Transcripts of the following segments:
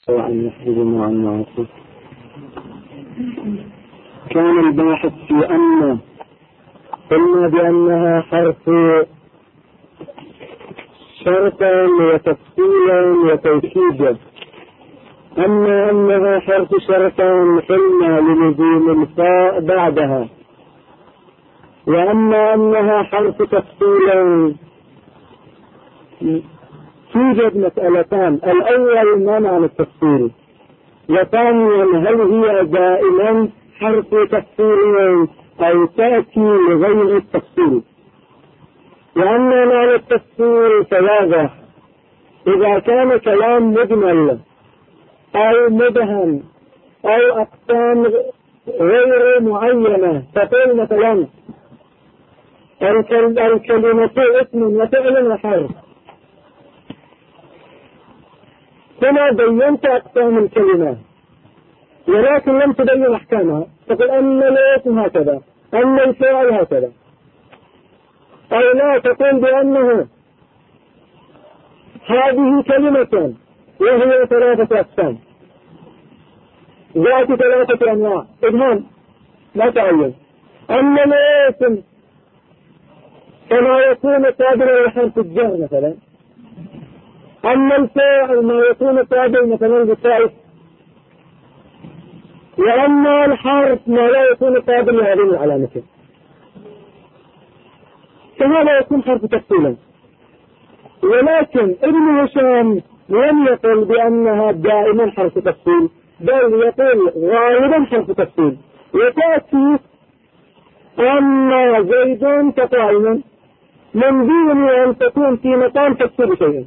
وأن يحفظنا عن معاصيه. كان الباحث في أن قلنا بأنها حرف شرطا وتفصيلا وتوكيدا، أما أنها حرف شرطا قلنا لنزول الفاء بعدها، وأما أنها حرف تفصيلا توجد مسألتان: الأول ما معنى التفصيل، وثانيا هل هي دائما حرف تفصيل أو تأتي لغير التفصيل. وأما معنى التفصيل فواضح: إذا كان كلام مجمل أو مبهم أو أقسام غير معينة، تقول مثلا الكلمة اسم وفعل وحرف، هنا بينت أقسام الكلمة ولكن لم تبين أحكامها، تقول أن الاسم هكذا، أن الفعل هكذا، أو لا تقول بأنه هذه كلمة وهي 3 أقسام ذات 3 أنواع، إبهام لا تعين. أما الاسم كما يكون قابلا لحرف الجر مثلا، أما الفاعل ما يكون قابل مثلا بالتاء، وأما الحرف ما لا يكون قابل لهذه العلامة، فهذا يكون حرف تفصيلا. ولكن ابن هشام لم يقل بأنها دائما حرف تفصيل، بل يقول غالبا حرف تفصيل، وتأتي أما زيد كقائما من دون أن تكون في مقام تفصيل شيئا.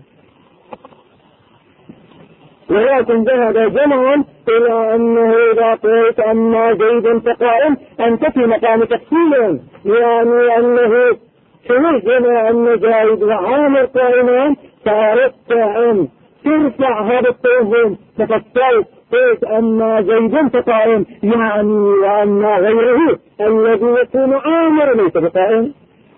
ولكن ذهب جمع إلى أنه إذا قلت أما زيد كقائم أنت في مقام تفصيل، يعني أنه تنزل أن زيد وعامر قائمان، فأردت أن ترفع هذا التوهم تفصلت قلت أما زيد كقائم، يعني وأن غيره الذي يكون عامر ليس بقائم،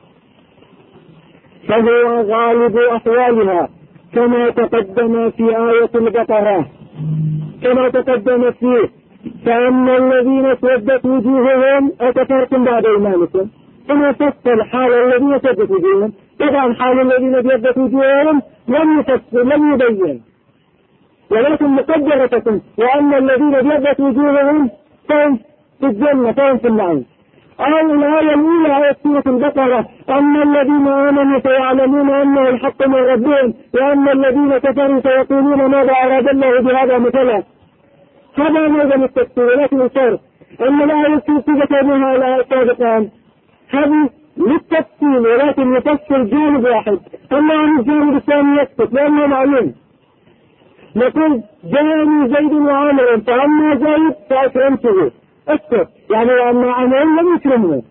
فهو غالب أحوالها كما تقدم في آية البقرة، كما تقدم فيه: فأما الذين اسودت وجوههم أكفرتم بعد إيمانكم. ثم فصل حال الذين اسودت وجوههم. طبعا حال الذين اسودت وجوههم لم يفصل، لم يبين، ولكن مقدرة تكون وأما الذين اسودت وجوههم فهم في الجنة، فهم في النعيم. أو الآية الأولى آية سورة البقرة: أما الذين آمنوا فيعلمون أنه الحق من ربهم وأما الذين كفروا فيقولون ماذا أراد الله بهذا مثلا. هذا معظم التفسير، ولكن الفرق أن الآية التي بها الآية السابقة هذه للتفسير ولكن يفسر جانب واحد، أما عن الجانب الثاني يسكت لأنه معلوم. نقول جاءني زيد وعامر فأما زيد فأكرمته، اسكت يعني أما عامر لم يكرمه.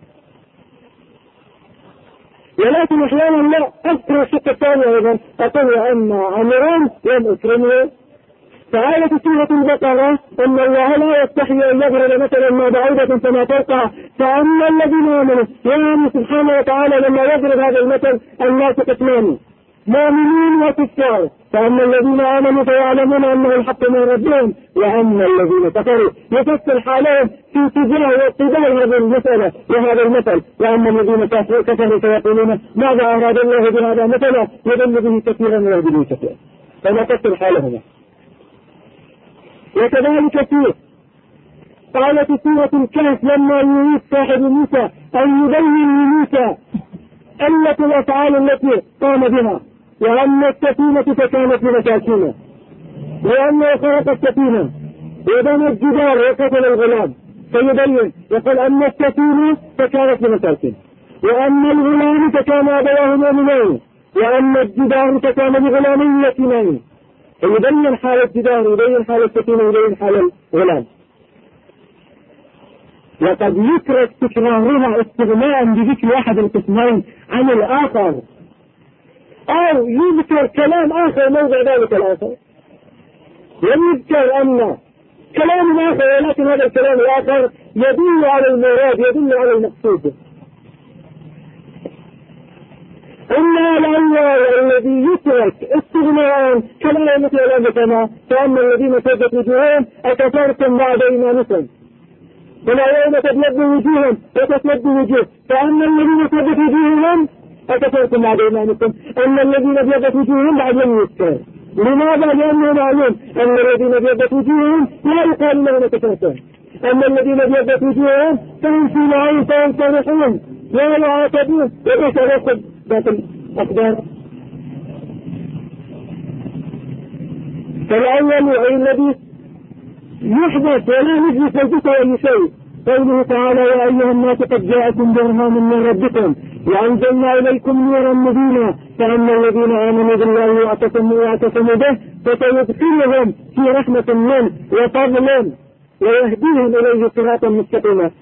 ولكن أحيانا لا أذكر الشق الثاني أيضا، أقول أما عامران لم أكرمه. فآية سورة البقرة أن الله لا يستحي أن يضرب مثلا ما بعوضة فما فوقها فأما الذين آمنوا، يعني سبحانه وتعالى لما يضرب هذا المثل الناس قسمان: مؤمنين وكفار. فأما الذين آمنوا فيعلمون أنه الحق من ربهم وأما الذين كفروا يفسر حالهم في اتجاه واقتضاء هذه المسألة وهذا المثل. وأما الذين كفروا فيقولون ماذا أراد الله بهذا مثلا يضل به كثيرا ويهدي به كثيرا، فنفسر حالهما. وكذلك في قالت سورة الكهف لما يريد صاحب موسى أن يبين لموسى علة الأفعال التي قام بها: وأما السفينة فكانت لمساكين، وأما خلق السفينة وبنى الجدار وقتل الغلام، فيبين يقول أما السفينة فكانت لمساكين، وأما الغلام فكان أبواه مؤمنين، وأما الجدار فكان لغلامين يتيمين. يبين حال الجدار، يبين حال السفينة، يبين حال الغلام. وقد يترك تكرارها استغناء بذكر أحد القسمين عن الآخر، أو يذكر كلام آخر موضع ذلك الآخر، ويذكر أن كلام آخر ولكن هذا الكلام الآخر يدل على المراد، يدل على المقصود. إلا الأول الذي يترك استغناء كلا مثل الأمثلة فأما الذين سدت وجوههم أكفرتم بعد إيمانكم ولا يوم تبلد وجوههم وتسود وجوه فأما الذين سدت وجوههم أكفرتم بعد إيمانكم أما الذين ابيضت وجوههم بعد لم يذكر. لماذا؟ لأنه معلوم أن الذين ابيضت وجوههم لا يقال لهم كفرتم، أما الذين ابيضت وجوههم فهم في نعيم فهم فرحون لا يعاتبون وليس لكم باطل أقدار. فالأول أي الذي يحدث ولا يجلس الجسر أي شيء قوله تعالى يا أيها الناس قد جاءكم برهان من ربكم وأنزلنا إليكم نورا مبينا فأما الذين آمنوا بالله واعتصموا به فسيدخلهم في رحمة منه وفضل ويهديهم إليه صراطا مستقيما.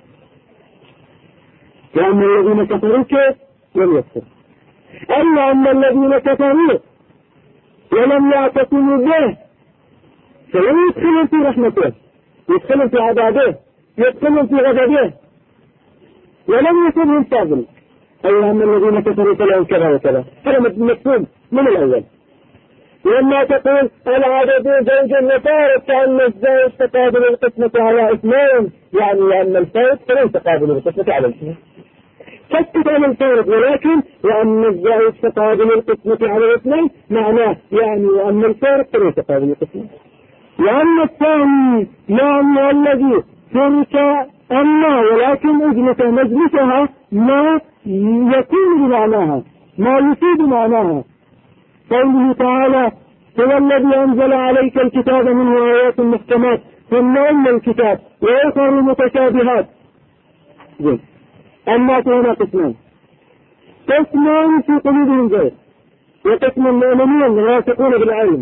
وأما الذين كفروا كيف لم يكفر أما أما الذين كفروا ولم يعتصموا به فلم يدخلوا في رحمته يدخلوا في عذابه يدخلوا في غضبه ولم يكن فاضل. أي أما الذين كفروا فلهم كذا وكذا هذا مفهوم من الأول. لما تقول العدد زوج وفارق كأن الزوج تقابل القسمة على اثنين يعني أن الفارق فلن تقابل القسمة على اثنين كتب عن الفارق ولكن وأن الزوج تقابل القسمة على اثنين معناه يعني وأن الفارق فلن تقابل القسمة. وأن الثاني يعني الذي ترك أما ولكن أجلس مجلسها ما يكون بمعناها ما يفيد معناها. قوله تعالى هو الذي أنزل عليك الكتاب منه آيات محكمات ثم أم الكتاب وآخر متشابهات. أما هنا قسمان في قلوبهم زيغ وقسم المؤمنين الواثقون بالعلم.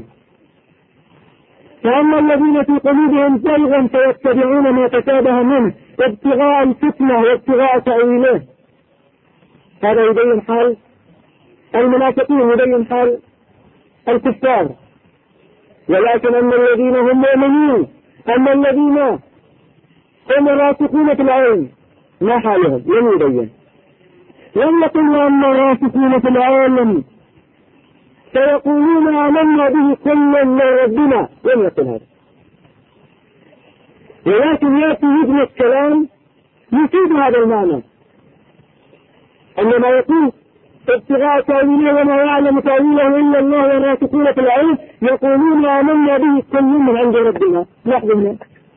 فأما الذين في قلوبهم زيغ فيتبعون ما تشابه منه ابتغاء الفتنة وابتغاء تأويله. هذا يبين حال المنافقين يبين حال الكفار. ولكن أما الذين هم مؤمنين أما الذين هم راسخون في العلم ما حالهم لم يبين. لم يقل أما راسخون في العلم سيقولون آمنا به كل من ربنا لم يقل هذا. ولكن يأتي ابن الكلام يفيد هذا المعنى عندما يقول ابتغاء تأويله وما يعلم تأويله إلا الله والراسخون في العلم يقولون آمنا به كل من عند ربنا. لاحظوا هنا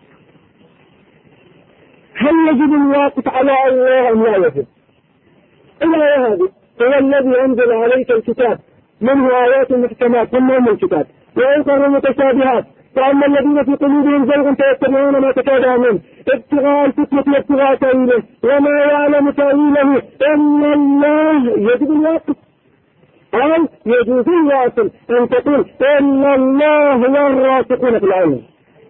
هل يجب الواقف على الله أم لا يجب؟ الآية هذه هو الذي أنزل عليك الكتاب منه آيات محكمات ثم أم الكتاب وآخر متشابهات فأما الذين في قلوبهم زيغ فيتبعون ما تشابه منه ابتغاء الفتنة وابتغاء تأويله وما يعلم تأويله إلا الله. يجب الواقف أو يجوز الواصل أن تقول إلا الله والراسخون في العلم.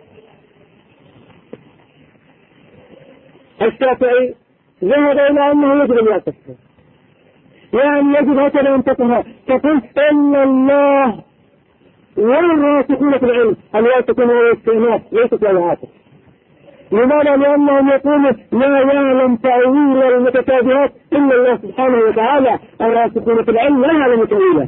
الشافعي ذهب إلى أنه يجب الواقف يعني يجب هكذا أن تقول إلا الله والراسخون في العلم. الواثقون هو الاستئناس ليست العاطف. لماذا؟ لأنهم يقولون لا يعلم تأويل المتشابهات إلا الله سبحانه وتعالى. الراسخون في العلم لا يعلم تأويله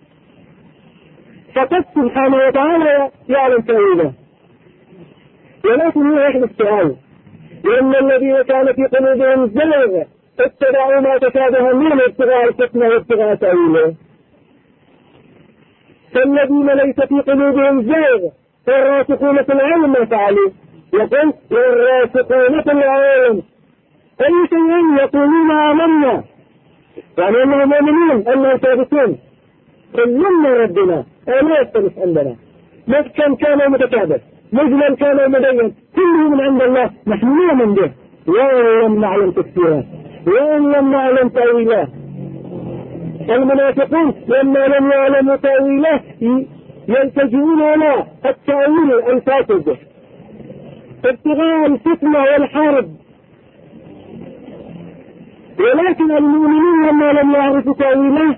فقد سبحانه وتعالى يعلم تأويله. ولكن هو يحدث سؤال لأن الذين كان في قلوبهم زيغ اتبعوا ما تشابه منه ابتغاء الفتنة وابتغاء تأويله. فالذين ليس في قلوبهم زيغ فالراسخون في العلم ما فعلوا. يقول والراسخون في العلم أي شيء يقولون آمنا يعني أنهم مؤمنين أنهم ثابتون كلنا ربنا لا يختلف عندنا محكم كان متشابه مجمل كان مبين كله من عند الله نحن نؤمن به وإن لم نعلم تفسيره وإن لم نعلم تأويله. المنافقون لما لم يعلموا تأويله يلتجئون إلى التأويل الفاسد ابتغاء الفتنة والحرب. ولكن المؤمنين لما لم يعرفوا تأويله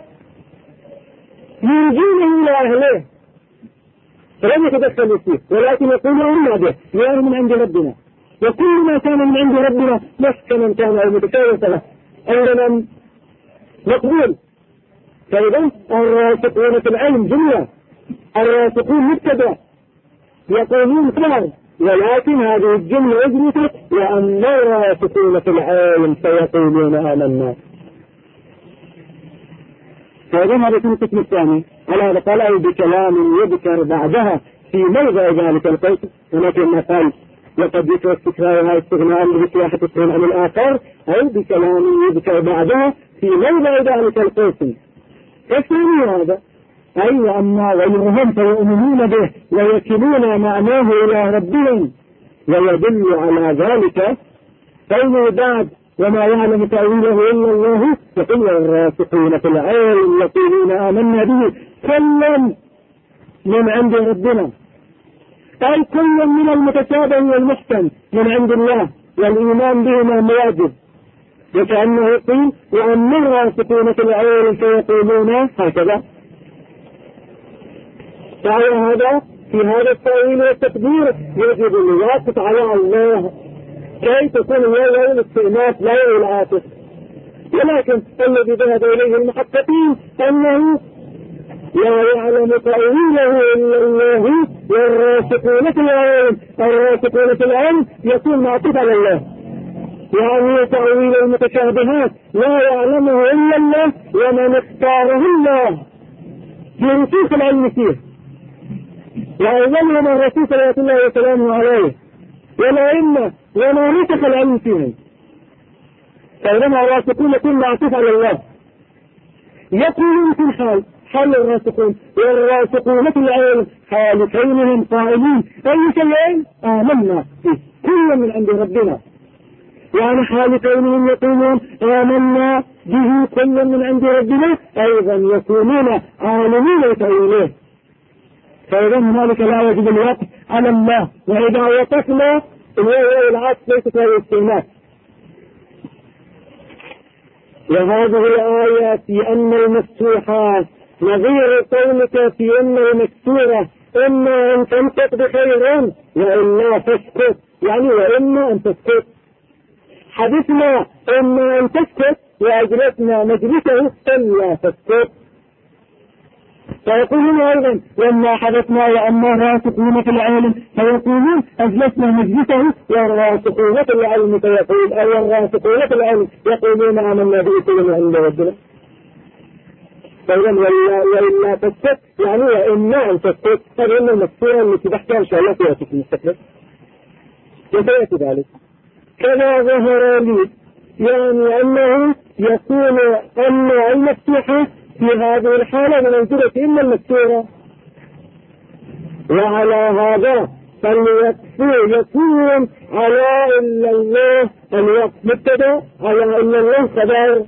يرجونه إلى أهله فلم يتدخلوا فيه ولكن يقولون أمنا به يا من عند ربنا وكل ما كان من عند ربنا محكما كان أو متكاوسا عندنا مقبول فإذا الراسخون في العلم جملة، الراسخون مبتدأ يقولون خبر، ولكن هذه الجملة أثبتت وأن الراسخون في العلم سيقولون آمنا. فإذا هذا في القسم الثاني على هذا قال أو بكلام يذكر بعدها في موضع ذلك القسم. هناك مثال وقد يذكر استكرارها استغناء بذكر واحد السنة عن الآخر، أو بكلام يذكر بعدها في موضع ذلك القسم. فالثاني هذا أي أما غيرهم فيؤمنون به ويكلون معناه إلى ربهم، ويدل على ذلك قوله بعد وما يعلم تأويله إلا الله، يقول الراسخون في العلم يقولون آمنا به كل من عند ربنا، أي كل من المتشابه والمحكم من عند الله، والإيمان بهما واجب. وكأنه يقول وأما الراسخون في العلم فيقولون هكذا. فعلى هذا في هذا التأويل والتقدير يجب الواقف على الله كي تكون هي الاستئناف لا العاطف. ولكن الذي ذهب إليه المحققين أنه لا يعلم تأويله إلا الله، والراسخون في العلم، الراسخون في العلم يكون معطوف على الله، يعني تأويل المتشابهات لا يعلمه إلا الله ومن اختاره الله برسوخ العلم فيه، وأولهم الرسول صلى الله عليه وسلم عليه، والأئمة وما نسخ العلم فيهم. فإنما الراسخون يكون معطوف على الله. يقولون في الحال حال الراسخون والراسخون في العلم حال كونهم قائلين أي شيء آمنا به كل من عند ربنا، يعني حال كونهم يقولون آمنا به كل من عند ربنا أيضا يكونون عالمين بتأويله. فإذا هنالك لا يجب الوقف على الله، وإذا وقفنا العطف ليست هذه الاستئناف. وهذه الآية في أن المفتوحات نظير قولك في أن المكسورة إما أن تنطق بخير وإلا تسكت، يعني وإما أن تسكت. حدثنا إما أن تسكت وأجلسنا مجلسه إلا تسكت. فيقولون أيضا لما حدثنا وأما الراسخون في العلم فيقولون أجلسنا مجلسه، والراسخون في العلم فيقول أو الراسخون في العلم يقولون آمنا به كل عند ربنا. فإذا وإلا تسكت يعني وإما أن تسكت. هذه المكسورة التي تحكي إن شاء الله فيها في المستقبل وسيأتي ذلك. كما ظهر لي يعني أنه يكون أن المفتوحة في هذه الحالة بمنزلة إما المكسورة، وعلى هذا يكون على إلا الله الوقت مبتدأ، على إلا الله خبر،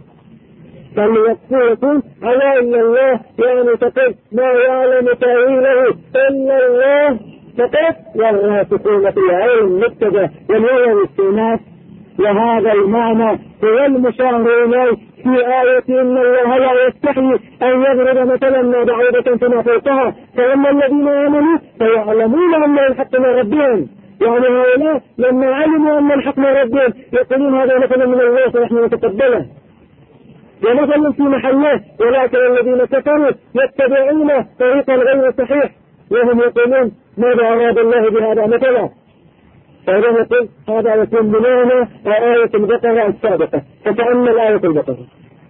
يكون على إلا الله يعني تقول ما يعلم تأويله إلا الله فقط، والراسخون في العلم مبتدأ والوضع الاستئناف. وهذا المعنى هو المشار إليه في آية إن الله لا يستحي أن يضرب مثلا ما بعوضة فما فوقها، فأما الذين آمنوا فيعلمون أن الحق من ربهم، يعني هؤلاء لما علموا أن الحق من ربهم يقولون هذا مثلا من الله فنحن نتقبله ومثلا في محله. ولكن الذين كفروا يتبعون طريقا غير صحيح وهم يقولون ماذا أراد الله بهذا مثلا. فهذا يقول هذا يكون بمعنى آية البقرة السابقة، فتأمل آية البقرة.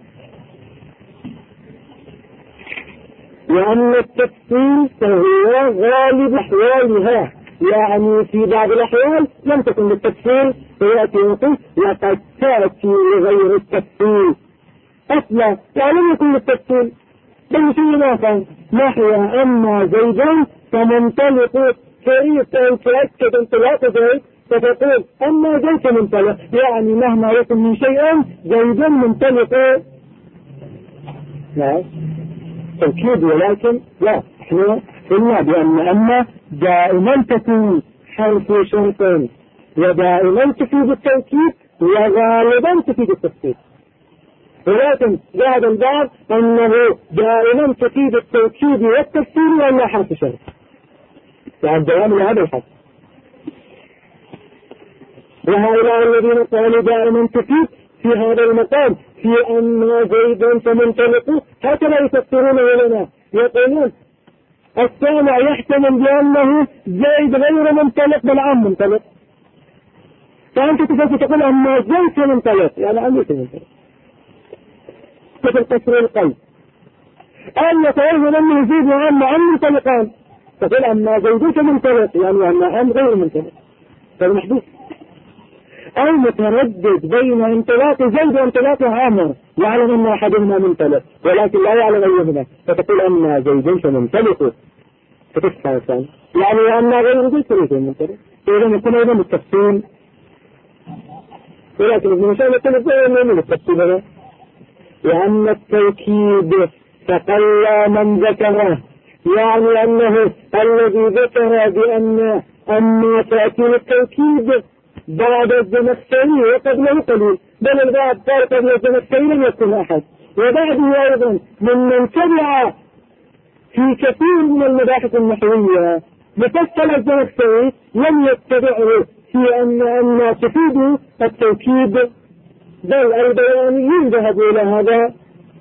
وأن التفصيل فهو غالب أحوالها، يعني في بعض الأحوال لم تكن بالتفصيل فيأتي وقل لقد تأتي لغير التفصيل أصلا، يعني لم يكن بالتفصيل بل شيء آخر نحو أما زيدا فمنطلق كيف أن تأكد انطلاق زيد فتقول أما زيد منطلق، يعني مهما يكن من شيء زيد منطلق. لا تأكيد، ولكن لا احنا قلنا بأن أما دائما تكون حرف شرط ودائما تفيد التأكيد وغالبا تفيد التفصيل، ولكن ذهب البعض أنه دائما تفيد التأكيد والتفصيل وأنها حرف شرط، يعني دوام لهذا الحرف. وهؤلاء الذين قالوا دائما تفيد في هذا المقام في أن زيد سمنطلق، هكذا يفسرونه لنا، يقولون السامع يحتمل بأنه زيد غير منطلق بل عم منطلق، فأنت تقول أن زيد سمنطلق يعني عم سمنطلق مثل قصر القلب، أن يتوهم أنه زيد وعم منطلقان، تقول أن زيد سمنطلق يعني أن عم غير منطلق، هذا محدود. أو متردد بين انطلاق زيد وانطلاق عامر، يعلم أن أحدهما منطلق ولكن لا يعلم أيهما، فتقول أن زيد سمنطلق فتفهم ثاني يعني أن غير زيد سمنطلق، إذا يكون أيضا متفسين. ولكن ابن مشاهد يقول من التفسير هذا لأن التوكيد تقلى من ذكره، يعني أنه الذي ذكر بأن أما تأكيد التوكيد بعد الزمخشري وقبله قليل، بل البعض قال قبل الزمخشري لم يكن أحد، وبعده أيضا ممن تبع في كثير من المباحث النحوية مفصل الزمخشري لم يتبعه في أن تفيد التوكيد، بل البيانيين ذهبوا إلى هذا.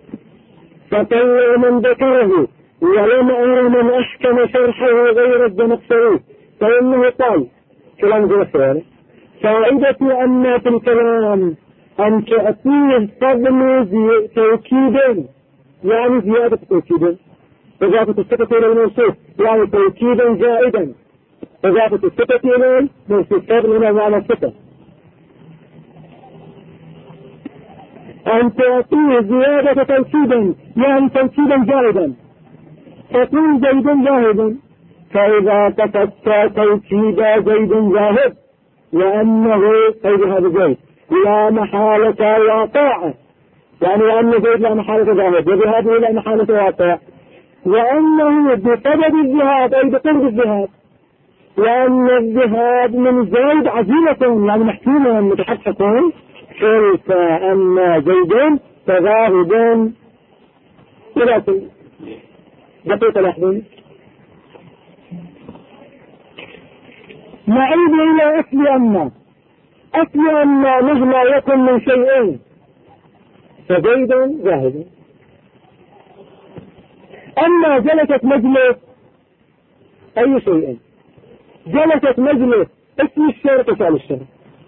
فقال من ذكره ولم أرى من أحكم شرحه غير الزمخشري، فإنه قال كلام جوفر فائدة أن في الكلام أن تأتيه فضل توكيد يعني زيادة توكيد، إضافة الصفة إلى الموصوف يعني توكيدا زائدا، إضافة الصفة إلى الموصوف فضل هنا معنى الصفة، أن تأتيه زيادة توكيدا يعني توكيدا زائدا، تكون زيد زاهدا، فإذا تفتى توكيد زيد زاهد لأنه قيد هذا زيد لا محالة واقع، يعني لأن زيد لا محالة زاهد وبهذه لا محالة واقع، وأنه بسبب الذهاب أي بقرب الذهاب، لأن الذهاب من زيد عزيمة يعني محكومة متحققون، كيف أن زيدين تذاهبون إلى كل دقيقة لحظة. نعيد إلى أصل أن مهما يكن من شيئين فزيد ذاهب. أما جلست مجلس أي شيء، جلست مجلس اسم الشرط وفعل الشرط،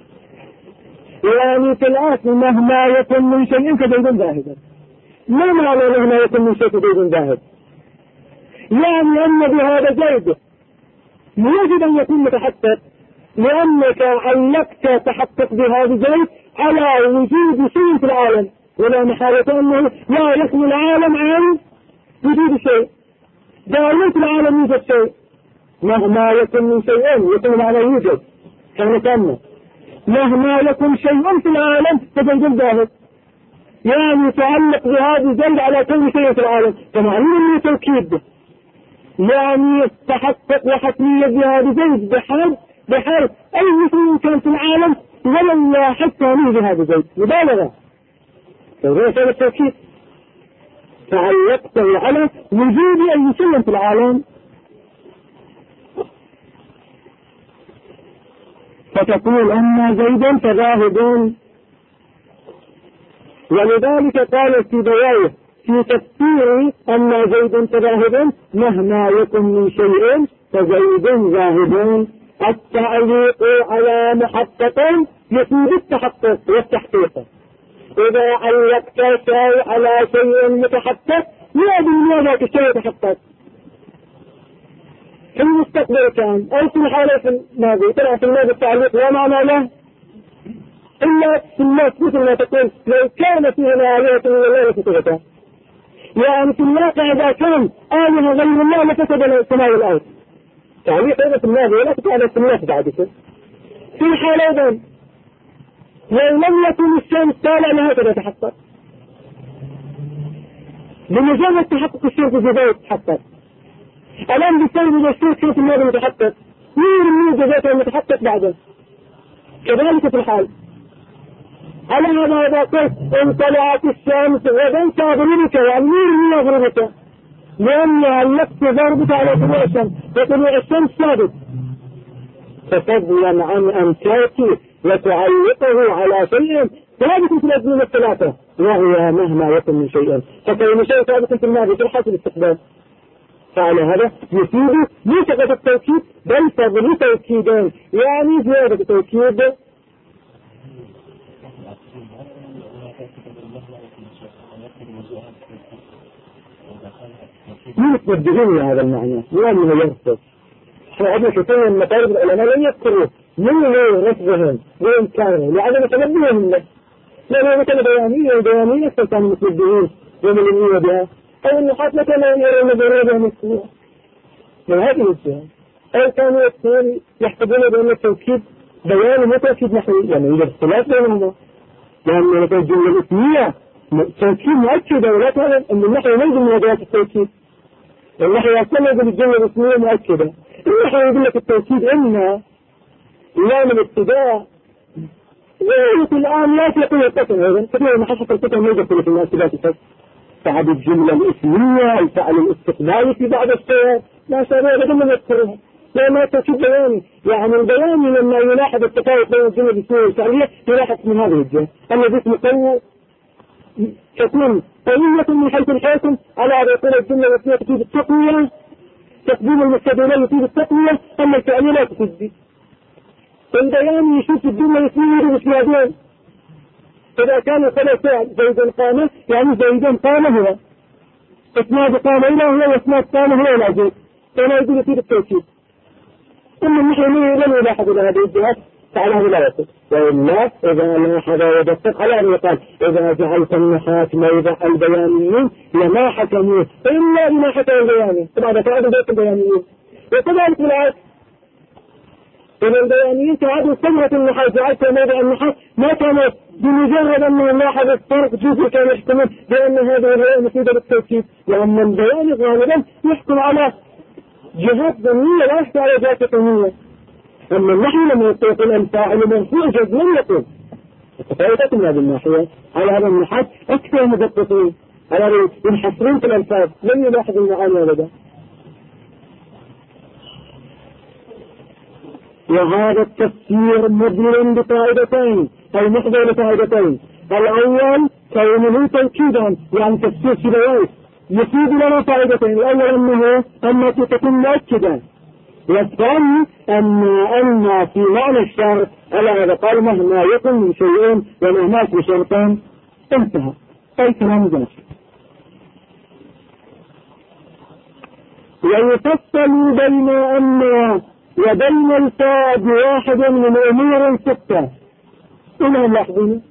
يعني في الأصل مهما يكن من شيء فزيد ذاهب. ما معنى مهما يكن من شيء فزيد ذاهب؟ يعني أن بهذا زيد يجب أن يكون متحقق، لأنك علقت تحقق بهذا زيد على وجود شيء في العالم، ولا محالة أنه لا يخلو العالم عن وجود شيء، دائما في العالم يوجد شيء، مهما يكن من شيئين يكون معنى يوجد كان كامل، مهما يكن شيء في العالم فزيد ذاهب، يعني تعلق بهذا زيد على كل شيء في العالم، فمعنى أنه توكيد يعني تحقق وحتمية بهذا زيد بحال أي شيء كان في العالم ولم حتى نيه بهذا زيد مبالغة، فهذا سبب التوكيد، تعلقته على وجود أي شيء في العالم، فتقول أن زيدا تذاهبون. ولذلك قال السيبويه في تفسير أن زيد تذاهب مهما يكن من شيء فزيد ذاهبون، التعليق على محقق يفيد التحقق والتحقيق، إذا علقت شيء على شيء متحقق لا يدري ذاك الشيء يتحقق في المستقبل كان أو في الحالة في الماضي، طلع في الماضي التعليق لا معنى له إلا في الناس مثل ما تقول لو كان فيه آلهة من الله لفسدتا، يعني في الواقع إذا كان آلهة غير الله لفسد السماء والأرض، تعليق هذا في الماضي ولا تتعلق في الناس بعد كده. في الحالة أيضا لو لم يكن الشمس طالع لهكذا تحقق، بمجرد تحقق الشمس في ذلك تحقق، الآن بسبب الشمس في الماضي متحقق، مين جزاته المتحقق بعده، كذلك في الحال. على هذا إذا قلت إن طلعت الشمس غدا تغربك، يعني مين يغربك؟ لأن علقت ضربك على طلوع الشمس، وطلوع الشمس ثابت، ففضلا عن أن تأتي وتعلقه على شيء ثابت في الأزمنة الثلاثة، وهي مهما يكن من شيء، فكون شيء ثابت في الماضي في حالة الاستقبال. فعلى هذا يفيد ليس فقط التوكيد بل فضل توكيدين، يعني زيادة توكيد يتبدلون هذا المعنى لأنه يرفض. فعندنا كثير من مطالب العلماء لم يذكروا من رفضهم وإنكارهم لعدم تنبههم له، لأنه مثل بيانية فكانوا متنبهين وملمين بها، أو النحاة كما يرون بها مسؤولة من هذه الجهة، أو كانوا يحسبون بأن التوكيد بيان وتوكيد نحوي، يعني يوجد اختلاف بينهما، لأن الجملة الاسمية توكيد مؤكدة ولا تعلم أن النحو ما يجب من أدوات التوكيد. النحو أصلا يقول الجملة الاسمية مؤكدة، النحو يقول لك التوكيد إما لام الابتداء وفي الآن لا تقول القسم أيضا، كثير من حسب القسم يوجد في المؤكدات الفصل بعد الجملة الاسمية الفعل الاستقبالي في بعض الصور لا شيء أبدا من يذكرها، لأنها توكيد بياني، يعني البياني لما يلاحظ التفاوت بين الجملة الاسمية والفعلية يلاحظ من هذه الجهة أن الاسم قوي تكون قوية من حيث الحاكم على أن يكون الجملة الاسمية تفيد التقوية، تقديم المستدلين يفيد التقوية، أما الفعلية لا تفيد. البيان يشوف الجملة الاسمية بإسنادين، إذا كان ثلاث فعل زيد قام يعني زيد قام هو، اسناد قام إلى هو واسناد قام هو إلى زيد، فلا يقول يفيد التوكيد. ثم النحو لم يلاحظ إلى هذه الجهات فعلى هذه لا يصل، وإلا إذا لاحظ ودقق على أن يقال إذا جعلت النحاة موضع البيانيين لما حكموه إلا بما حكم البياني، طبعا فعل بيت البيانيين، وكذلك بالعكس إن البيانيين تعادوا ثمرة النحاة جعلت موضع النحاة ما كانت بمجرد أنه لاحظ الفرق جزء كان يحتمل بأن هذه الهيئة مفيدة بالتوكيد، لأن البيان غالبا يحكم على جهات ظنية لا يحكم على جهات يقينية، أما النحو لما يقول الفاعل مرفوع جزما يقول التفاوتات من هذه الناحية على هذا النحاة أكثر مدققين على ينحصرون في الألفاظ لم يلاحظوا المعاني أبدا. وهذا التفسير مبني بقاعدتين أي محضر لقاعدتين، الأول كونه توكيدا يعني تفسير سبوات يفيد لنا قاعدتين، الأول أنه تكون مؤكدا، والثاني أن في معنى الشرط على هذا قال مهما يكن من شيء ومهما في شرطان انتهى أي كلام ذلك. ويفصل بين أن وبين الفاء بواحد من أمور ستة، إنهم لاحظين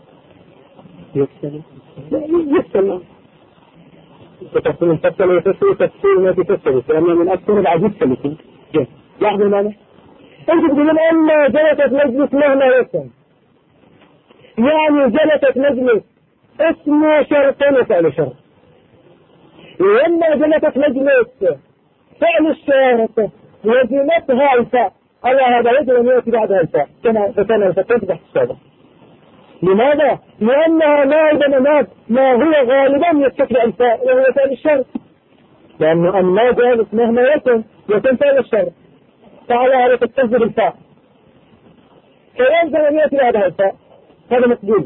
يفصل تفصل الفصل ويفصل تفصيل ما تفصل لأنه من أكثر العجيب سلسل لاحظوا ماذا؟ أنت تقولون أما جلست مجلس مهما يكن، يعني جلست مجلس اسم شرط وفعل شرط، وأما جلست مجلس فعل الشرط لزمتها الفاء على هذا يجب أن يأتي بعدها الفاء كما فتنا الفتاة تحت السابق. لماذا؟ لأنها ما هو غالبا يستطيع الفاء وهو فعل الشرط، لأنه أما جالس مهما يكن فعل الشرط فعلى هذا تستنزل الفاء فيلزم أن يأتي بعدها الفاء، هذا مقبول.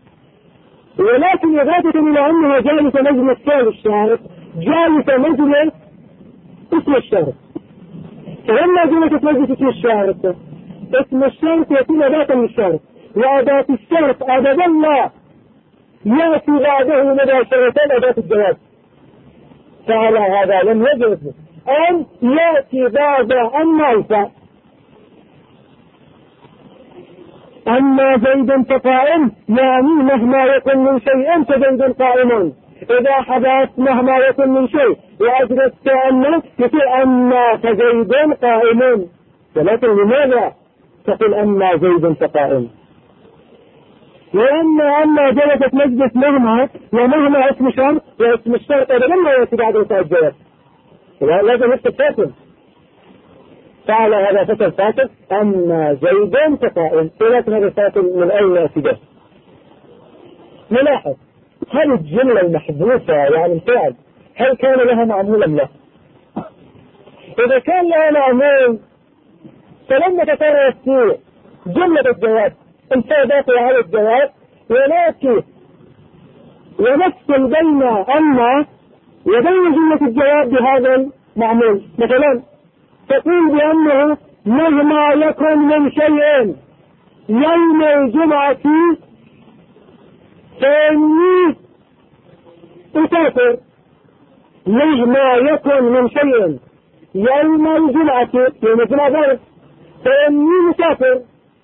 ولكن إضافة إلى أنها جالس مجلس فعل الشرط جالس مجلس اسم الشرط، فلما جلست مجلس اسم الشرط اسم الشرط يكون أداة من الشرط، وأداة الشرط أبدا لا يأتي بعده مباشرة أداة الجواب، فعلى هذا لم يجوز أن يأتي بعد أما الفاء. أما زيد فقائم يعني مهما يكن من شيء فزيد قائم، إذا حدث مهما يكن من شيء وأجلست أنه يقول أما فزيد قائم، ولكن لماذا تقول أما زيد فقائم؟ لأن أما جلست مجلس مهما ومهما اسم شرط واسم الشرط أبدا لا يأتي بعد الفاء الجواب، لازم يستفاكم، فعلى هذا فتر فاتر أما زيد فقائم، ولكن هذا الفاتر من أين يأتي به؟ نلاحظ هل الجملة المحذوفة يعني الفعل هل كان لها معمول أم لا؟ إذا كان لها معمول فلما تترى جملة الجواب الفاء داخل على الجواب، ولكن ونفصل بين أما وبين جملة الجواب بهذا المعمول. مثلا تقول بأنه مهما يكن من شيء يوم الجمعة فإني أسافر. مهما يكن من شيء يوم الجمعة يوم الجمعة ذلك فإني مسافر.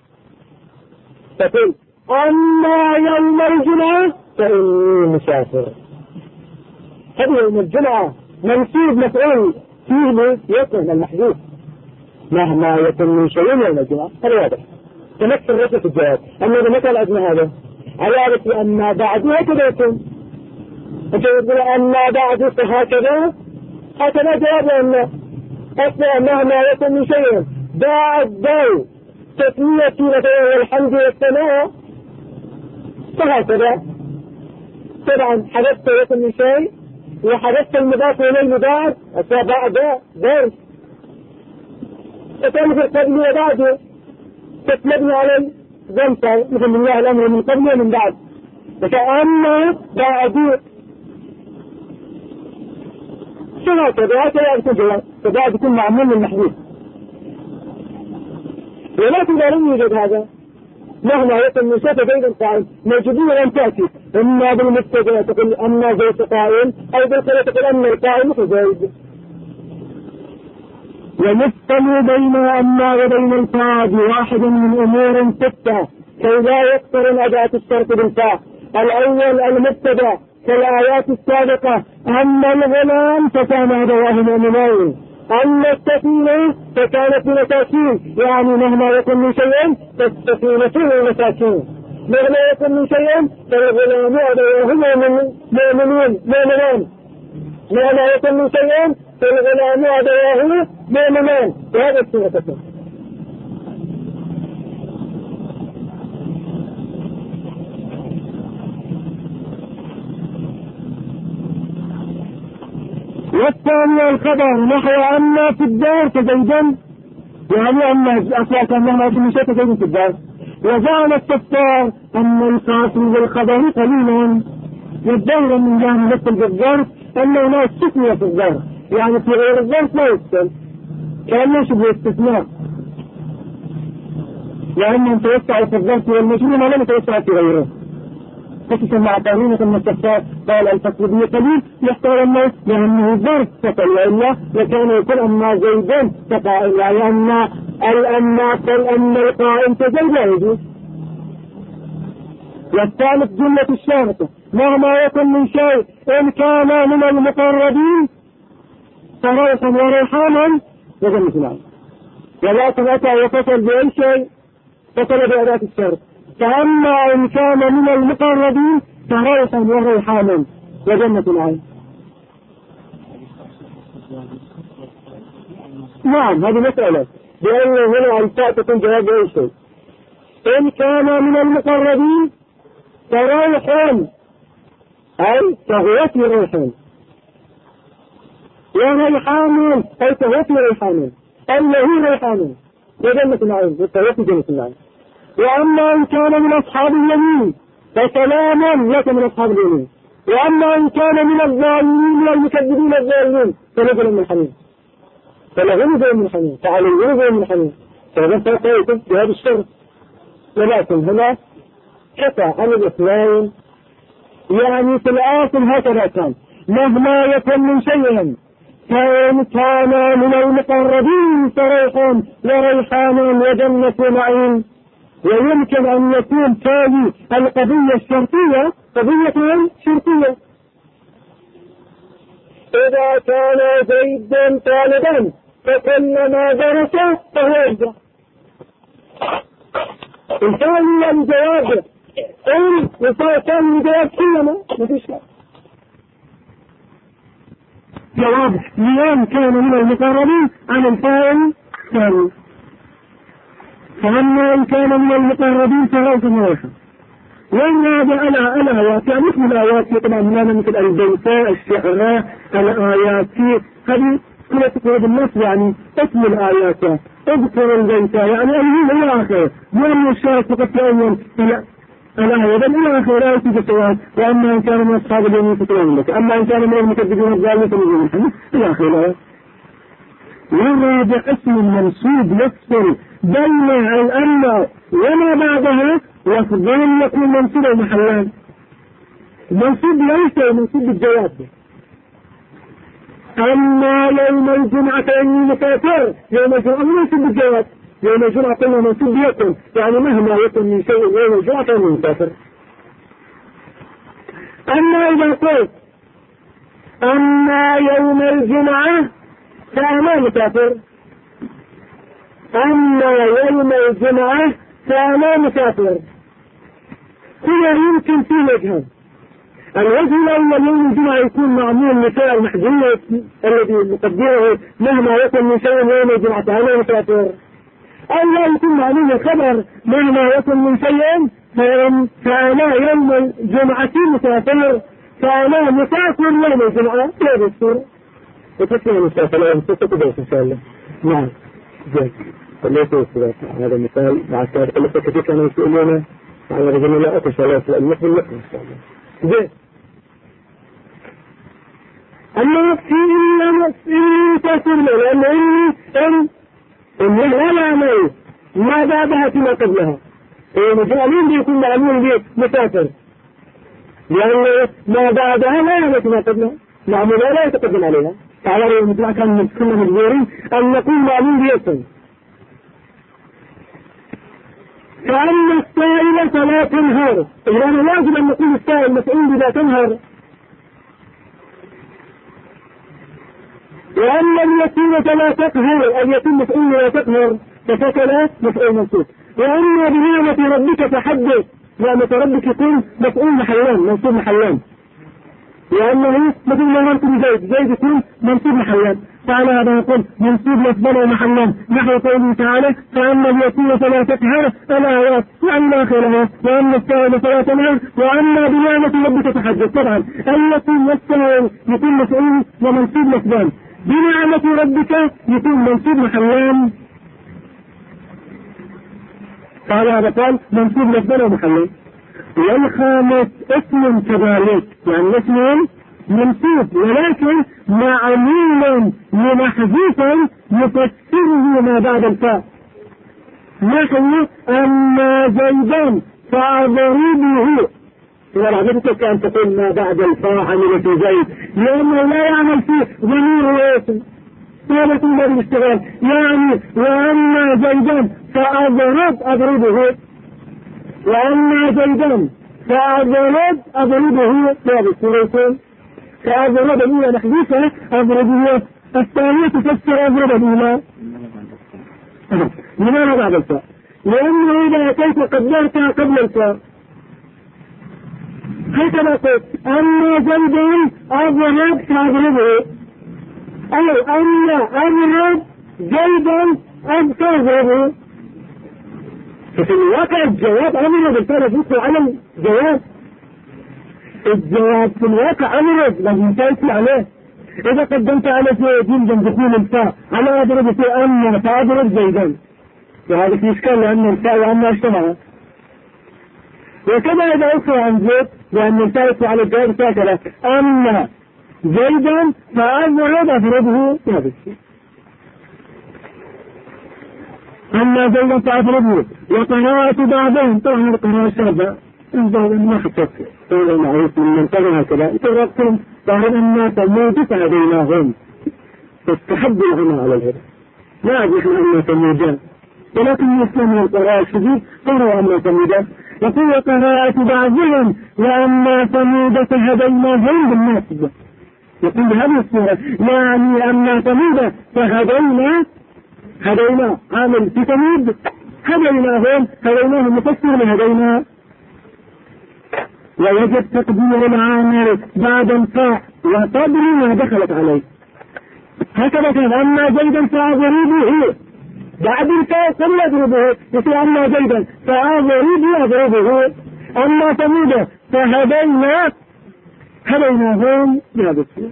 تقول أما يوم الجمعة فإني مسافر. هذا يوم الجمعة منسوب مفعول فيه يكن المحذوف مهما يكن من شيء يوم الجمعة. هذا واضح تمثل رسالة الجواب. أما إذا مثل أدنى هذا على أما بعد هكذا يكون يقول أما بعد فهكذا هكذا جواب أن أصلا مهما يكن من شيء بعد دو تسمية مثلا الحمد والثناء فهكذا. طبعا حدثت يكن من شيء وحدثت المضاف إلى المضاف بعد درس فتعمل قبل وبعده تتمبني على الزمسة مثل من الله الأمر من قبل ومن بعد. فأما بعد فهكذا هكذا يكون جواب. فبعد يكون معمول من محدود. ولكن لا يوجد هذا مهما يكن من شيء بين القائل موجودين لم تأتي إما بالمبتدأ تقول أما زيد قائل أو بالخبر تقول أما القائل مثل زيد. ويفصل بين أما وبين الفاء بواحد من أمور ستة كي لا يقترن أداة الشرط بالفاء. الأول المبتدأ كالآيات السابقة. أما الغلام فكان أبواه مؤمنين. أما السفينة فكانت مساكين يعني مهما يكن من شيء فالسفينة فيه مساكين. مهما يكن من شيء فالغلام أبواه مؤمنين. مهما يكن من شيء فالغلام أبواه مؤمنان. وهذا السنة تكون. والثاني الخبر نحو أما في الدار كزيدا يعني أما أصلاك أنه يكون شيء كزيدا في الدار. وجعل التفسير أن الخاص بالخبر قليلا والدور من جانب مثل بالظرف أنه لا استثناء في الظرف يعني في غير الظرف لا يستثنى كأنه شبه استثناء لأنهم توسعوا في الظرف والمجنون ولم يتوسعوا في غيره. خصوصا مع قانونة المستفسار قال الفصل به قليل يحتوى الناس لأنه ظرف فقل وإلا لكان يكون أما زيدان فقائل لأن الأما فالأما القائم فزيد لا يجوز. والثالث جملة الشارطة مهما يكن من شيء إن كان من المقربين فروحا وريحانا وجنة العين. ولكن أتى وفصل بأي شيء فصل بأداة الشرط. فأما إن كان من المقربين فروحا وريحانا وجنة العين. نعم هذه مسألة بأنه هنا الفاء تكون جواب أي شيء. إن كان من المقربين فروحا أي تهوتي ريحان وريحان أي تهوتي ريحان أنه ريحان وجنة العين وتهوتي جنة العين. وأما إن كان من أصحاب اليمين فسلام لك من أصحاب اليمين. وأما إن كان من الظالمين والمكذبين الظالمين فنزل من حميم فلهم نزل من حميم فعليه نزل من حميم. فهذا فرق في هذا الشرط. ولكن هنا كفى عن الاثنين يعني في الآخر هكذا كان مهما يكن من شيء فإن كان من المقربين فريح وريحان وجنة نعيم. ويمكن أن يكون تالي القضية الشرطية قضية شرطية. إذا كان زيد طالبا فكلما درس فهو يرجع. الثاني الجواب إن وكان الجواب كلما ما فيش جواب لأن كان من المقربين عن الفاعل ثاني. فأما إن كان من المقربين فهو واحد. وإن هذا الآيات يعني مثل الآيات طبعا هنا مثل البيتاء الشعراء الآيات هذه كلها تقول الناس يعني اسم الآيات اذكر البيتاء يعني أيه إلى آخره. وأن الشارع فقط في أول الآية بل إلى آخر الآية في السؤال وأما إن كان من أصحاب اليمين فتنين لك أما إن كان من المكذبين الضالين فنزول محمد إلى آخر الآية. والرابع اسم منسوب يفصل بين الأمر وما بعدها وفضل يكون منسوب المحلان. منسوب ليس منسوب بالجواب. أما يوم الجمعة فإني مسافر يوم الجمعة منسوب بالجواب. يوم الجمعة قلنا منسوب يكن يعني مهما يكن من شيء يوم الجمعة فإني مسافر. أما إذا قلت أما يوم الجمعة فأنا مسافر أما يوم الجمعة فأنا مسافر هنا يمكن في وجهين. الوجه الأول يوم الجمعة يكون معمول مثال محذوف الذي يقدره مهما يكن من شيء يوم الجمعة فأنا مسافر أو لا يكون معمول الخبر مهما يكن من شيء فأنا يوم الجمعة مسافر فأنا مسافر يوم الجمعة لا بالسور وتكلم مسافر لا تتبعش إن شاء الله. نعم جيد فليس هذا المثال بعد ذلك لسه كثير كانوا يسألون على رجل لا أكش ولا يسأل مثل لكم إن شاء الله. زين أما في إن تأثير له لأنه إن لا يعمل ما بعدها فيما قبلها مجالين بيكون معلوم بيت مسافر لأن ما بعدها لا يعمل فيما قبلها معمولها لا يتقدم عليها. تعالى مثل كان كنا مجبورين أن نكون معلوم بيتهم. فأما السائل فلا تنهر إذا أنا لازم أن نقول السائل مسؤول بلا تنهر. وأما اليتيم فلا تقهر اليتيم مسؤول لا تقهر فسكن مسؤول منصوب. وأما بنعمة ربك فحدث نعمة ربك يكون مسؤول محلان منصوب محلان لأنه مثل ما مرت زيد يكون منصوب محلان. فعلى هذا يقول منصوب لفظنا محلان نحو قوله تعالى فأما اليتيم فلا تقهر الآيات وأما آخرها وأما السائل فلا تنهر وأما بنعمة ربك فحدث. طبعا اليتيم والسائل يكون مسؤول ومنصوب لفظان بنعمة ربك يكون منصوب محلان. قال هذا قال منصوب لفظنا ومحلان. والخامس اسم كذلك يعني اسم منصوب ولكن معمول لمحذوف يفسره ما بعد الفاء نحو أما زيدا فأضربه. إذا رغبتك أن تقول ما بعد الفاء عمل في زيد لأنه لا يعمل فيه ضمير واسم قالت الله بالاشتغال يعني وأما زيدا فأضربه وأما زيدا فأضربه ثابت سورتين فأضرب الأولى محدوثة أضربه الثانية تفسر أضرب الأولى لماذا بعد الفاء؟ لأنه إذا أتيت قدرتها قبل الفاء هكذا قلت أما زيدا أضرب فأضربه أو أما أضرب زيدا أضربه. ففي الواقع الجواب أمر بالفعل يفوت على الجواب. الجواب في الواقع أمر لازم تأتي عليه. إذا قدمت على جيم جنب دخول الفاء على أضرب في أما فأضرب زيدا وهذا في إشكال لأن الفاء وأما اجتمعا. وكذا إذا أخرى عن زيد لأن الفاء على الجواب ساكنة أما زيدا فأضربه هذا الشيء. أما زيدا فأضربه. وقراءة بعضهم طبعا القراءة الشابة بعضهم ما حطت طول معروف من منتظر هكذا ترقم ظهر أما ثمود فهديناهم فاستحب العمى على الهدى لا أجل أما ثمودان ولكن يسلم من القراءة الشديد قروا أما ثمودان. يقول قراءة بعضهم وأما ثمود فهديناهم بالناس يقول بهذه الصورة يعني أما ثمود هدينا عامل في ثمود هديناهم مفسر لهدينا. ويجب تقدير العامل بعد الفاء وقبل ما دخلت عليه هكذا كان أما زيدا فأضربه بعد الفاء قبل أضربه يقول أما زيدا فأضربه. أما ثمود هديناهم بهذا الشيء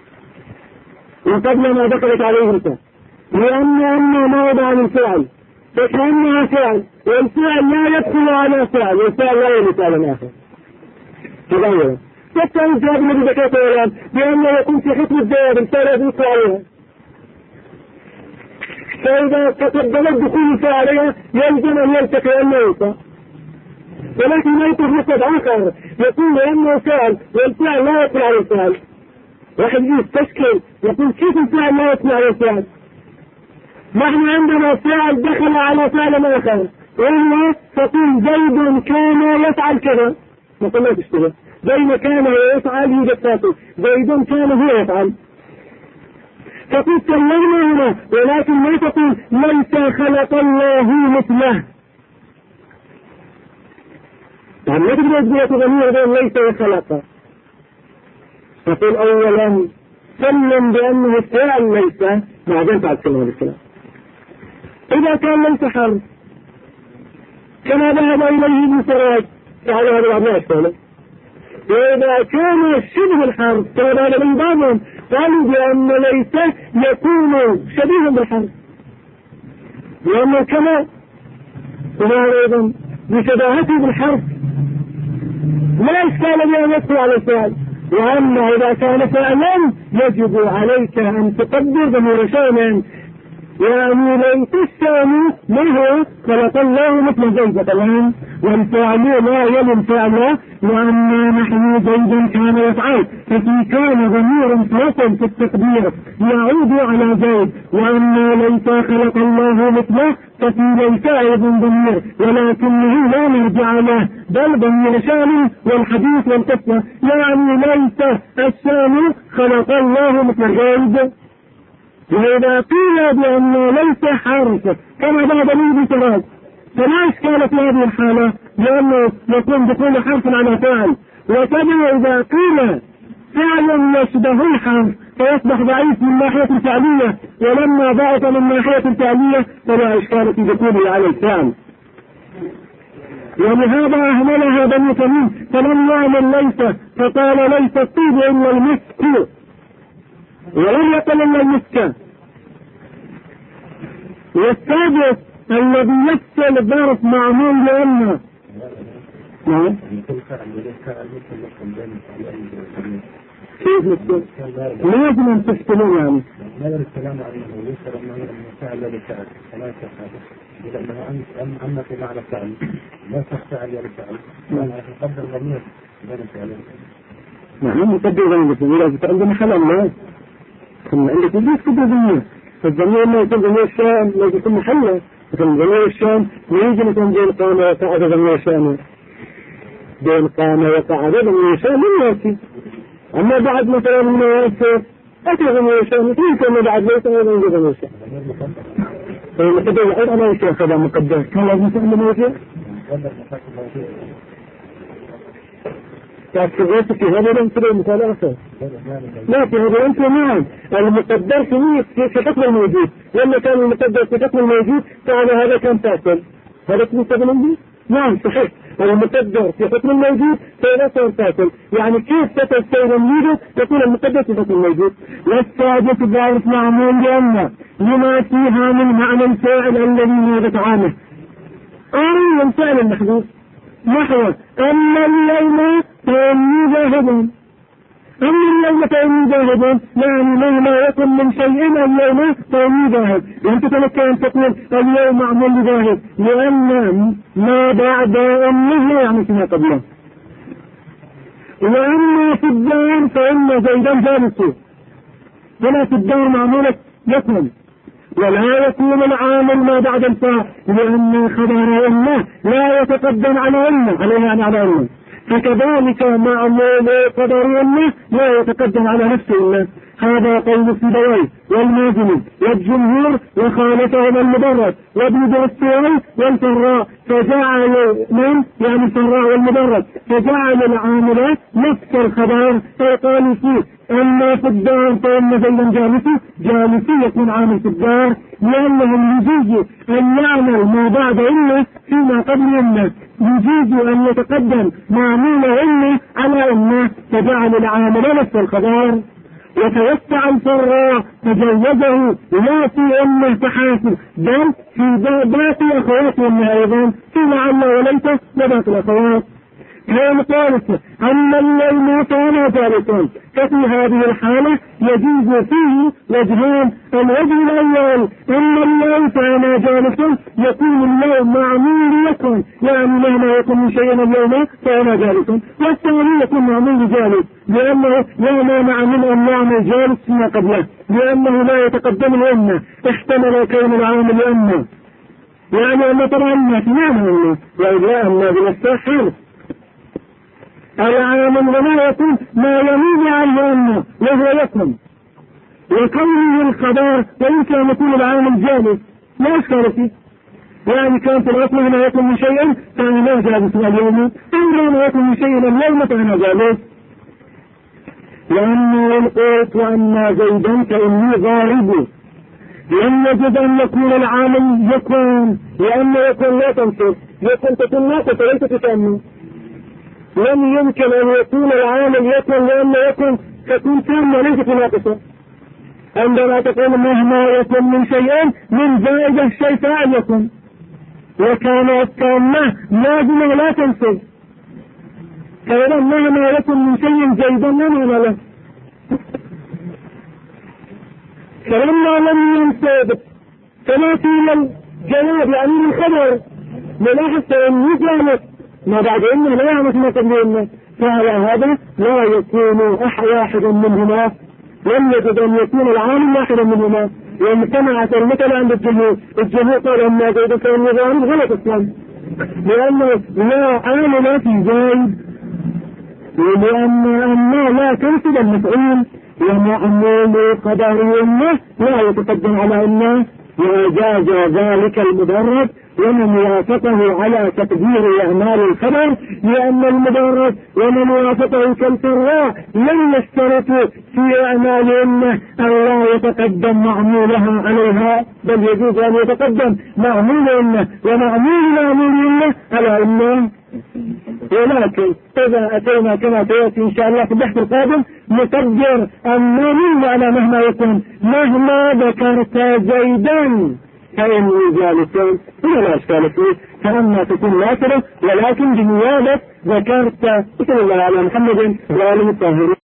وقبل ما دخلت عليه الفاء. لأن أما موضع الفعل فكأنها فعل، والفعل لا يدخل على فعل، والفعل لا يدخل على آخر تغير. حتى الجواب الذي ذكرته الآن بأنه يكون في حكم الجواب الفعل يدخل عليها، فإذا تقدم الدخول الفعل عليها يلزم أن يلتقي الموت، ولكن لا يتحدث آخر يقول لأنه فعل والفعل لا يدخل على الفعل. واحد يستشكل يقول كيف الفعل لا يدخل على الفعل؟ نحن عندنا فعل دخل على فعل آخر، وهو تقول زيد كان يفعل كذا، نقول لا تشتغل بين كان ويفعل يوجد فاصل، زيد كان هو يفعل، تقول كلمنا هنا، ولكن لا تقول ليس خلق الله مثله. يعني لا تقول أجبية ضمير ليس خلق، تقول أولا سلم بأنه فعل ليس، بعدين تعد كلمة بالكلام. إذا كان ليس حرف كما ذهب إليه ابن سراج فعلى هذا بعض لا يشتغل. وإذا كان شبه الحرف كما ذهب إليه بعضهم قالوا بأن ليس يكون شبيها بالحرف، لأنه كما وهذا أيضا بشباهته بالحرف لا إشكال بأن يدخل على الفعل. وأما إذا كان فعلا يجب عليك أن تقدر ضمير شأن، يعني ليس الشأن ما هو خلق الله مثل زيد طبعا، والفعل لا يلم فعله، وأما نحن زيد كان يفعل، ففي كان ضمير فاصل في التقدير يعود على زيد، وأما ليس خلق الله مثله ففي ليس أيضا ضمير، ولكنه لا نرجع له بل ضمير شأن والحديث والقصة، يعني ليس الشأن خلق الله مثل زيد. وإذا قيل بأنه ليس حرف كما ذهب لي بسراد فلا إشكال في هذه الحالة، لأنه يكون دخول حرف على فعل. وكذا إذا قيل فعل يشبه الحرف فيصبح ضعيف من ناحية الفعلية، ولما ضعف من ناحية الفعلية فلا إشكال في دخوله على الفعل. ولهذا أهملها بني تميم فلم يعمل ليس، فقال ليس الطيب إلا المسك، ولم يقل إلا المسك. والسادس الذي يفصل الظرف معمول لأنه كيف نفصل؟ لازم أن تفصلون يعني ماذا الكلام عنه يسر أنه فعل لفعل فلا تفعل، لأنه أما في معنى فعل لا تفعل لفعل، يعني يقدر ضمير بين فعلين. نعم يقدر ضمير، إذا عندنا حل الله ثم عندك ليش تقدر ضمير، فالضمير ما يكون ضمير الشام لا يكون محله، مثل ضمير الشام يجي مثلا بين قامة وقعد ضمير الشام، بين قامة وقعد ضمير الشام من يأتي. أما بعد مثلا من يأتي أتى ضمير الشام يمكن بعد ليس أيضا يجي ضمير الشام. فالمقدر أنا يا شيخ هذا مقدر كان لازم تعلم موجه تأكدت في هذا الانتظار مثال آخر. لا في هذا الانتظار المقدر في حكم الموجود، لما كان المقدر في حكم الموجود فعلى هذا كان فاصل، هذا كان فاصل. نعم صحيح، المقدر في حكم الموجود فإذا كان فاصل، يعني كيف تتسير الموجود يكون المقدر في حكم الموجود. والسادس ضعف معمول لأن لما فيها من معنى الفاعل الذي نابت عنه أي الفعل المحدود، نحو أما اليوم فإني ذاهب، أما اليوم فإني ذاهب، يعني مهما يكن من شيء اليوم فإني ذاهب، وأنت تلك أن تقول اليوم معمول لذاهب، لأن ما بعد أمه يعني فيما قبله. وأما في الدار فإن زيدا جالس، هنا في الدار معمولة يكون، ولا يكون العامل ما بعد الفاء، لأن خبر أمه لا يتقدم على أمه، عليها على أمه، فكذلك معمول قدر أمه لا يتقدم على نفسه أمه. هذا قول السبوي والمازني والجمهور، وخالفهم المدرس وابن السوري والفراء، فجعل من يعني الفراء والمدرس فجعل العاملات نفس الخبر، فقالوا فيه أما في الدار فإن زيدا جالسي يكون عامل في الدار، لأنهم يجوز أن يعمل ما بعد إنه فيما قبل إنه، يجوز أن يتقدم معمول إنه على إنه، فجعل العامل نفس الخبر. وتوسع الفراء تجوزه لا في أمه تحاسب بل في باقي أخواتهم أيضا في لعل وليس وباقي الأخوات. كان ثالثا أما الليل كان ثالثا، ففي هذه الحالة يجوز فيه وجهان. الوجه الأول أن الليل كان جالسا يكون الليل معمول يكون، يعني مهما يكون من شيء اليوم كان جالسا، والثاني يكون معمول جالس لأنه لا مانع من أن نعمل جالس فيما قبله لأنه لا يتقدم الأمة، احتمل كون العامل أمة يعني أن ترى أمة معنى أمة وإلا أمة بنفسها حالة. العامل وما يكون ما يميز عنه أمه وهو يكون، وكونه الخبر وإن كان يكون العامل جالس لا أشكال فيه، يعني كان في الأصل هنا يكون من شيئا فأنا جالس اليوم، أو لا يكون من شيئا اليوم فأنا جالس. لأنه القوت وأما زيدا فإني ضارب، لم يجد أن يكون العامل يكون، لأنه يكون لا تنصر، يكون تكون ناقصة ليس تتأمن. لم يمكن أن يكون العامل يكون لأنه يكون تكون تامة ليست ناقصة. عندما تقول مهما يكون من شيئين من زائد الشيء فاعل يكون، وكان التامة لازمة لا تنصب، فإذا مهما يكون من شيء زيدا لا معنى له. فلما لم ينصب فما في الجواب يعني من خبر نلاحظ أن يجعل ما بعد إنه لا يعمل ما قبل، فعلى هذا لا يكون واحد منهما، لم يجد أن يكون العالم واحدا منهما، وامتنعت المثل عند الجمهور قال أن زيد كان نظام غلط أصلا، لأنه لا عامل في زيد، لأن لا تنسب المفعول، ومعمول قدر أنه لا يتقدم على أنه، وجاز ذلك المدرج ومن وافقه على تقدير أعمال الخبر، لأن المدرج ومن وافقه كالفراء لم يشترطوا في أعمالهم أن لا يتقدم معمولها عليها، بل يجوز أن يتقدم معمولهم ومعمولهم على أنه. ولكن إذا أتينا كما سيأتي إن شاء الله في البحث القادم نقدر أن من معنى مهما يكون، مهما ذكرت زيدا فإن جالسون ولا أشكال فيه، فأما تكون ناصرة ولكن بنيابة ذكرت. صلى الله على محمد وآله الطاهرين.